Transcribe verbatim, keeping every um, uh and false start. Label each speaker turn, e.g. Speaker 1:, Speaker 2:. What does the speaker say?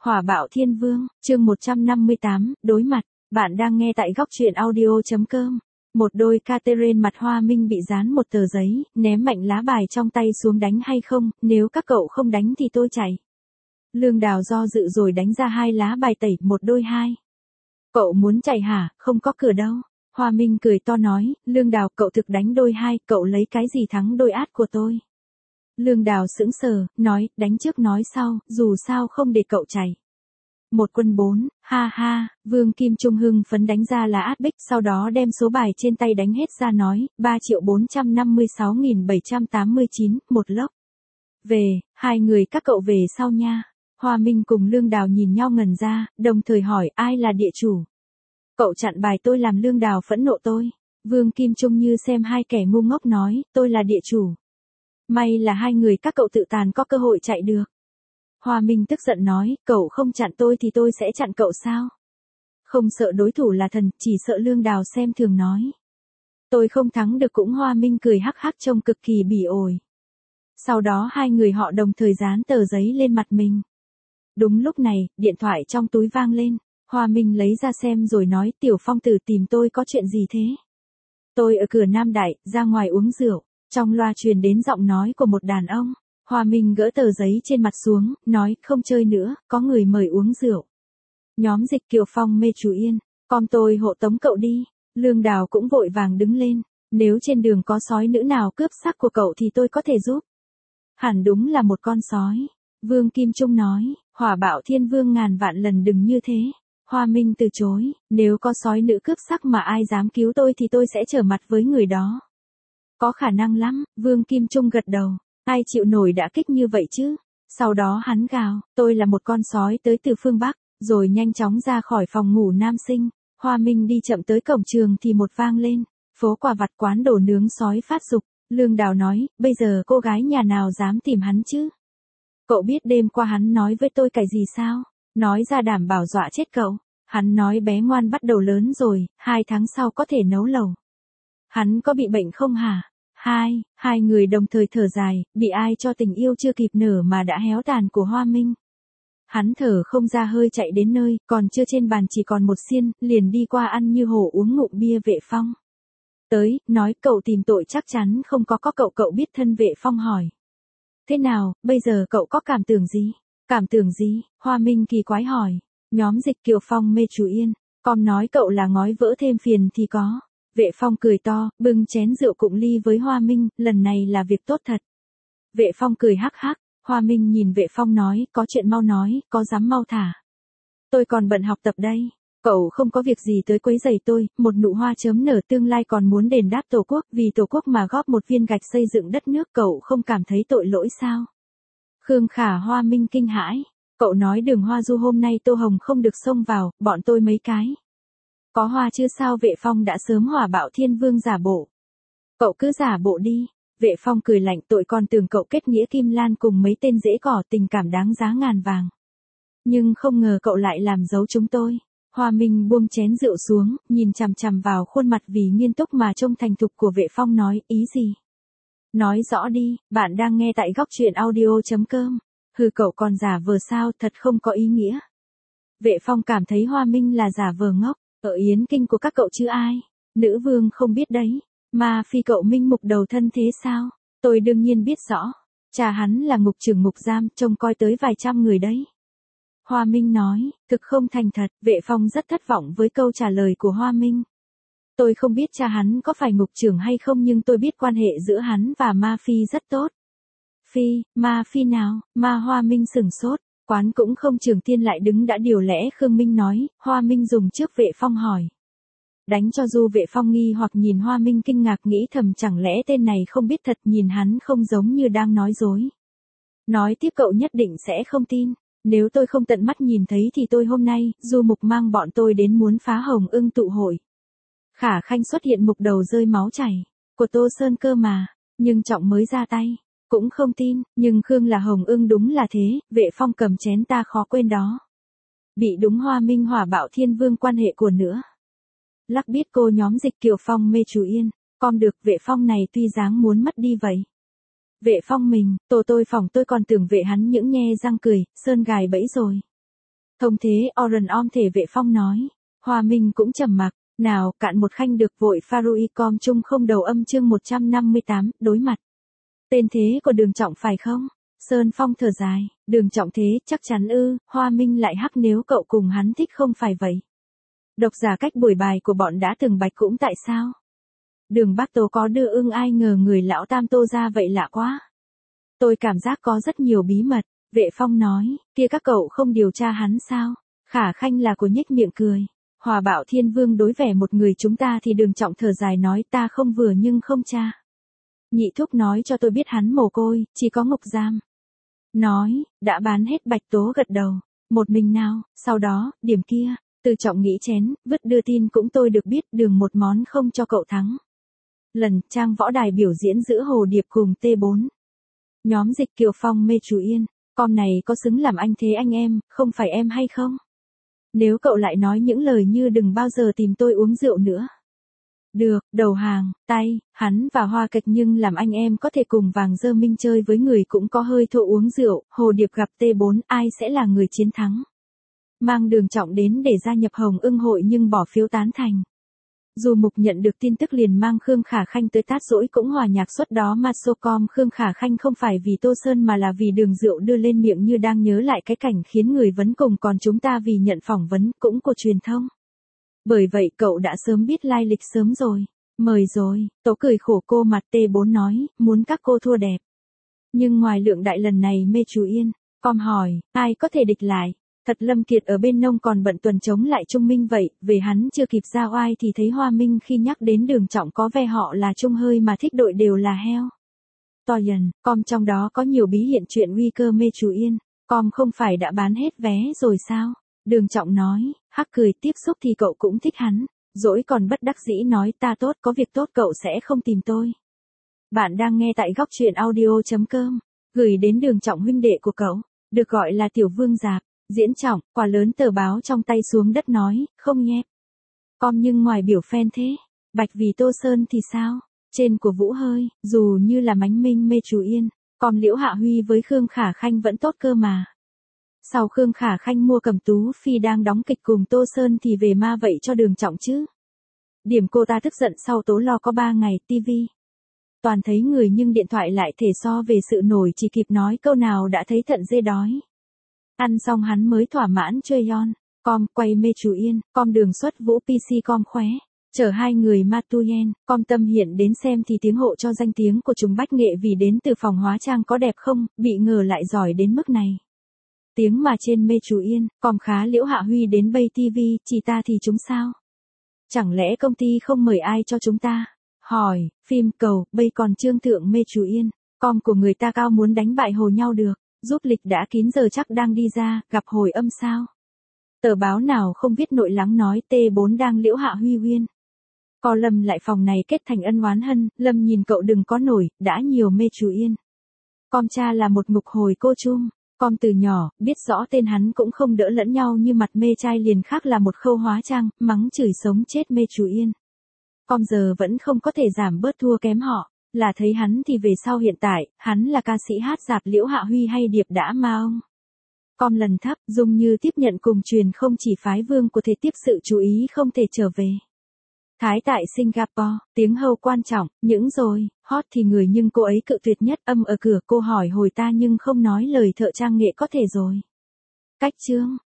Speaker 1: Hỏa bạo thiên vương, chương một trăm năm mươi tám, đối mặt, bạn đang nghe tại góc truyện audio.com. Một đôi Catherine mặt Hoa Minh bị dán một tờ giấy, ném mạnh lá bài trong tay xuống đánh hay không, nếu các cậu không đánh thì tôi chạy. Lương Đào do dự rồi đánh ra hai lá bài tẩy, một đôi hai. Cậu muốn chạy hả, không có cửa đâu. Hoa Minh cười to nói, Lương Đào cậu thực đánh đôi hai, cậu lấy cái gì thắng đôi át của tôi. Lương Đào sững sờ, nói, đánh trước nói sau, dù sao không để cậu chạy. Một quân bốn, ha ha, Vương Kim Trung hưng phấn đánh ra là át bích, sau đó đem số bài trên tay đánh hết ra nói, ba triệu bốn trăm năm mươi sáu nghìn bảy trăm tám mươi chín, một lốc. Về, hai người các cậu về sau nha. Hoa Minh cùng Lương Đào nhìn nhau ngẩn ra, đồng thời hỏi ai là địa chủ. Cậu chặn bài tôi làm Lương Đào phẫn nộ tôi. Vương Kim Trung như xem hai kẻ ngu ngốc nói, tôi là địa chủ. May là hai người các cậu tự tàn có cơ hội chạy được. Hoa Minh tức giận nói, cậu không chặn tôi thì tôi sẽ chặn cậu sao? Không sợ đối thủ là thần, chỉ sợ Lương Đào xem thường nói. Tôi không thắng được cũng. Hoa Minh cười hắc hắc trông cực kỳ bỉ ổi. Sau đó hai người họ đồng thời dán tờ giấy lên mặt mình. Đúng lúc này, điện thoại trong túi vang lên. Hoa Minh lấy ra xem rồi nói, Tiểu Phong Tử tìm tôi có chuyện gì thế? Tôi ở cửa Nam Đại, ra ngoài uống rượu. Trong loa truyền đến giọng nói của một đàn ông. Hoa Minh gỡ tờ giấy trên mặt xuống, nói, không chơi nữa, có người mời uống rượu. Nhóm Dịch Kiều Phong mê chú Yên, con tôi hộ tống cậu đi. Lương Đào cũng vội vàng đứng lên, nếu trên đường có sói nữ nào cướp xác của cậu thì tôi có thể giúp. Hẳn đúng là một con sói. Vương Kim Trung nói, Hỏa bạo thiên vương ngàn vạn lần đừng như thế. Hoa Minh từ chối, nếu có sói nữ cướp xác mà ai dám cứu tôi thì tôi sẽ trở mặt với người đó. Có khả năng lắm, Vương Kim Trung gật đầu. Ai chịu nổi đã kích như vậy chứ? Sau đó hắn gào, tôi là một con sói tới từ phương Bắc, rồi nhanh chóng ra khỏi phòng ngủ nam sinh. Hoa Minh đi chậm tới cổng trường thì một vang lên, phố quà vặt quán đồ nướng sói phát dục. Lương Đào nói, bây giờ cô gái nhà nào dám tìm hắn chứ? Cậu biết đêm qua hắn nói với tôi cái gì sao? Nói ra đảm bảo dọa chết cậu. Hắn nói bé ngoan bắt đầu lớn rồi, hai tháng sau có thể nấu lẩu. Hắn có bị bệnh không hả? Hai, hai người đồng thời thở dài, bị ai cho tình yêu chưa kịp nở mà đã héo tàn của Hoa Minh. Hắn thở không ra hơi chạy đến nơi, còn chưa trên bàn chỉ còn một xiên, liền đi qua ăn như hổ uống ngụm bia. Vệ Phong tới, nói cậu tìm tội chắc chắn không có có cậu cậu biết thân. Vệ Phong hỏi. Thế nào, bây giờ cậu có cảm tưởng gì? Cảm tưởng gì? Hoa Minh kỳ quái hỏi. Nhóm Dịch Kiều Phong mê chú Yên, con nói cậu là ngói vỡ thêm phiền thì có. Vệ Phong cười to, bưng chén rượu cụng ly với Hoa Minh, lần này là việc tốt thật. Vệ Phong cười hắc hắc, Hoa Minh nhìn Vệ Phong nói, có chuyện mau nói, có dám mau thả. Tôi còn bận học tập đây, cậu không có việc gì tới quấy rầy tôi, một nụ hoa chớm nở tương lai còn muốn đền đáp Tổ quốc, vì Tổ quốc mà góp một viên gạch xây dựng đất nước, cậu không cảm thấy tội lỗi sao? Khương Khả. Hoa Minh kinh hãi, cậu nói đường hoa du hôm nay Tô Hồng không được xông vào, bọn tôi mấy cái. Có hoa chứ sao? Vệ Phong đã sớm hỏa bạo thiên vương giả bộ. Cậu cứ giả bộ đi. Vệ Phong cười lạnh, tội còn tưởng cậu kết nghĩa Kim Lan cùng mấy tên dễ cỏ, tình cảm đáng giá ngàn vàng. Nhưng không ngờ cậu lại làm giấu chúng tôi. Hoa Minh buông chén rượu xuống, nhìn chằm chằm vào khuôn mặt vì nghiêm túc mà trông thành thục của Vệ Phong nói, ý gì? Nói rõ đi, bạn đang nghe tại góc truyện audio.com. Hừ, cậu còn giả vờ sao, thật không có ý nghĩa. Vệ Phong cảm thấy Hoa Minh là giả vờ ngốc. Ở Yến Kinh của các cậu chứ ai? Nữ vương không biết đấy. Mà phi cậu Minh Mục đầu thân thế sao? Tôi đương nhiên biết rõ. Cha hắn là ngục trưởng ngục giam, trông coi tới vài trăm người đấy. Hoa Minh nói, thực không thành thật. Vệ Phong rất thất vọng với câu trả lời của Hoa Minh. Tôi không biết cha hắn có phải ngục trưởng hay không, nhưng tôi biết quan hệ giữa hắn và Ma Phi rất tốt. Phi, Ma Phi nào? Ma. Hoa Minh sửng sốt. Quán cũng không. Trường Tiên lại đứng đã điều lẽ. Khương Minh nói, Hoa Minh dùng trước. Vệ Phong hỏi. Đánh cho du. Vệ Phong nghi hoặc nhìn Hoa Minh kinh ngạc, nghĩ thầm chẳng lẽ tên này không biết thật, nhìn hắn không giống như đang nói dối. Nói tiếp, cậu nhất định sẽ không tin. Nếu tôi không tận mắt nhìn thấy thì tôi hôm nay, Du Mục mang bọn tôi đến muốn phá Hồng Ưng tụ hội. Khả Khanh xuất hiện, Mục đầu rơi máu chảy. Của Tô Sơn cơ mà. Nhưng Trọng mới ra tay. Cũng không tin, nhưng Khương là Hồng Ưng đúng là thế. Vệ Phong cầm chén, ta khó quên đó. Bị đúng. Hoa Minh hỏa bạo thiên vương quan hệ của nữa. Lắc biết cô. Nhóm Dịch Kiều Phong mê chú Yên, con được. Vệ Phong này tuy dáng muốn mất đi vậy. Vệ Phong mình, tổ tôi phòng tôi còn tưởng vệ hắn những nhe răng cười, sơn gài bẫy rồi. Thông thế Oren om thể vệ phong nói. Hoa Minh cũng trầm mặc, nào cạn một khanh được vội Farui com chung không đầu âm chương một trăm năm mươi tám, đối mặt. Tên thế của Đường Trọng phải không? Sơn Phong thở dài, Đường Trọng thế, chắc chắn ư, Hoa Minh lại hắc nếu cậu cùng hắn thích không phải vậy. Độc giả cách buổi bài của bọn đã từng bạch cũng tại sao? Đường Bác Tố có đưa ưng ai ngờ người lão tam Tô ra vậy lạ quá. Tôi cảm giác có rất nhiều bí mật, vệ phong nói, kia các cậu không điều tra hắn sao? Khả khanh là của nhếch miệng cười. Hòa Bảo Thiên Vương đối vẻ một người chúng ta thì Đường Trọng thở dài nói ta không vừa nhưng không tra. Nhị thúc nói cho tôi biết hắn mồ côi, chỉ có ngục giam. Nói, đã bán hết Bạch Tố gật đầu. Một mình nào, sau đó, điểm kia, Từ Trọng nghĩ chén, vứt đưa tin cũng tôi được biết Đường một món không cho cậu thắng. Lần, trang võ đài biểu diễn giữa Hồ Điệp cùng T bốn. Nhóm Dịch Kiều Phong mê chú Yên, con này có xứng làm anh thế anh em, không phải em hay không? Nếu cậu lại nói những lời như đừng bao giờ tìm tôi uống rượu nữa. Được, đầu hàng, tay, hắn và Hoa Kịch nhưng làm anh em có thể cùng Vàng Dơ Minh chơi với người cũng có hơi thô uống rượu, Hồ Điệp gặp T bốn ai sẽ là người chiến thắng. Mang Đường Trọng đến để gia nhập Hồng Ưng hội nhưng bỏ phiếu tán thành. Dù Mục nhận được tin tức liền mang Khương Khả Khanh tới tát dỗi cũng hòa nhạc suất đó mà Socom Khương Khả Khanh không phải vì Tô Sơn mà là vì đường rượu đưa lên miệng như đang nhớ lại cái cảnh khiến người vấn cùng còn chúng ta vì nhận phỏng vấn cũng của truyền thông. Bởi vậy cậu đã sớm biết lai lịch sớm rồi. Mời rồi, Tố cười khổ cô mặt T bốn nói, muốn các cô thua đẹp. Nhưng ngoài Lượng Đại lần này mê chú Yên, Com hỏi, ai có thể địch lại? Thật Lâm Kiệt ở bên nông còn bận tuần chống lại Trung Minh vậy, về hắn chưa kịp ra oai thì thấy Hoa Minh khi nhắc đến Đường Trọng có vẻ họ là Trung hơi mà thích đội đều là heo. To dần, Com trong đó có nhiều bí hiện chuyện nguy cơ mê chú Yên, Com không phải đã bán hết vé rồi sao? Đường Trọng nói, hắc cười tiếp xúc thì cậu cũng thích hắn, dỗi còn bất đắc dĩ nói ta tốt có việc tốt cậu sẽ không tìm tôi. Bạn đang nghe tại góc truyện audio.com, gửi đến Đường Trọng huynh đệ của cậu, được gọi là Tiểu Vương Giạp. Diễn Trọng, quả lớn tờ báo trong tay xuống đất nói, không nhép. Com nhưng ngoài biểu fan thế, Bạch vì Tô Sơn thì sao? Trên của Vũ Hơi, dù như là Mánh Minh mê chú Yên, Com Liễu Hạ Huy với Khương Khả Khanh vẫn tốt cơ mà. Sau Khương Khả Khanh mua Cẩm Tú Phi đang đóng kịch cùng Tô Sơn thì về ma vậy cho Đường Trọng chứ. Điểm cô ta tức giận sau tố lo có ba ngày ti vi. Toàn thấy người nhưng điện thoại lại thể so về sự nổi chỉ kịp nói câu nào đã thấy thận dê đói. Ăn xong hắn mới thỏa mãn chơi yon. Com quay mê chú Yên, Com Đường xuất Vũ pê xê Com khóe. Chở hai người Matuyen, Com Tâm hiện đến xem thì tiếng hộ cho danh tiếng của chúng bách nghệ vì đến từ phòng hóa trang có đẹp không, bị ngờ lại giỏi đến mức này. Tiếng mà trên mê chú Yên, Com khá Liễu Hạ Huy đến Bay ti vi, chỉ ta thì chúng sao? Chẳng lẽ công ty không mời ai cho chúng ta? Hỏi, phim cầu, Bay còn trương thượng mê chú Yên, Com của người ta cao muốn đánh bại hồ nhau được. Giúp lịch đã kín giờ chắc đang đi ra, gặp hồi âm sao? Tờ báo nào không biết nội lắng nói T bốn đang Liễu Hạ Huy Huyên. Co Lâm lại phòng này kết thành ân oán hân, Lâm nhìn cậu đừng có nổi, đã nhiều mê chú Yên. Com cha là một ngục hồi cô chung, Com từ nhỏ, biết rõ tên hắn cũng không đỡ lẫn nhau như mặt mê trai liền khác là một khâu hóa trang, mắng chửi sống chết mê chú Yên. Com giờ vẫn không có thể giảm bớt thua kém họ. Là thấy hắn thì về sau hiện tại, hắn là ca sĩ hát rạp Liễu Hạ Huy hay Điệp đã ma ông. Com lần thấp, dung như tiếp nhận cùng truyền không chỉ phái vương của thể tiếp sự chú ý không thể trở về. Thái tại Singapore, tiếng hâu quan trọng, những rồi, hot thì người nhưng cô ấy cự tuyệt nhất âm ở cửa cô hỏi hồi ta nhưng không nói lời thợ trang nghệ có thể rồi. Cách chương.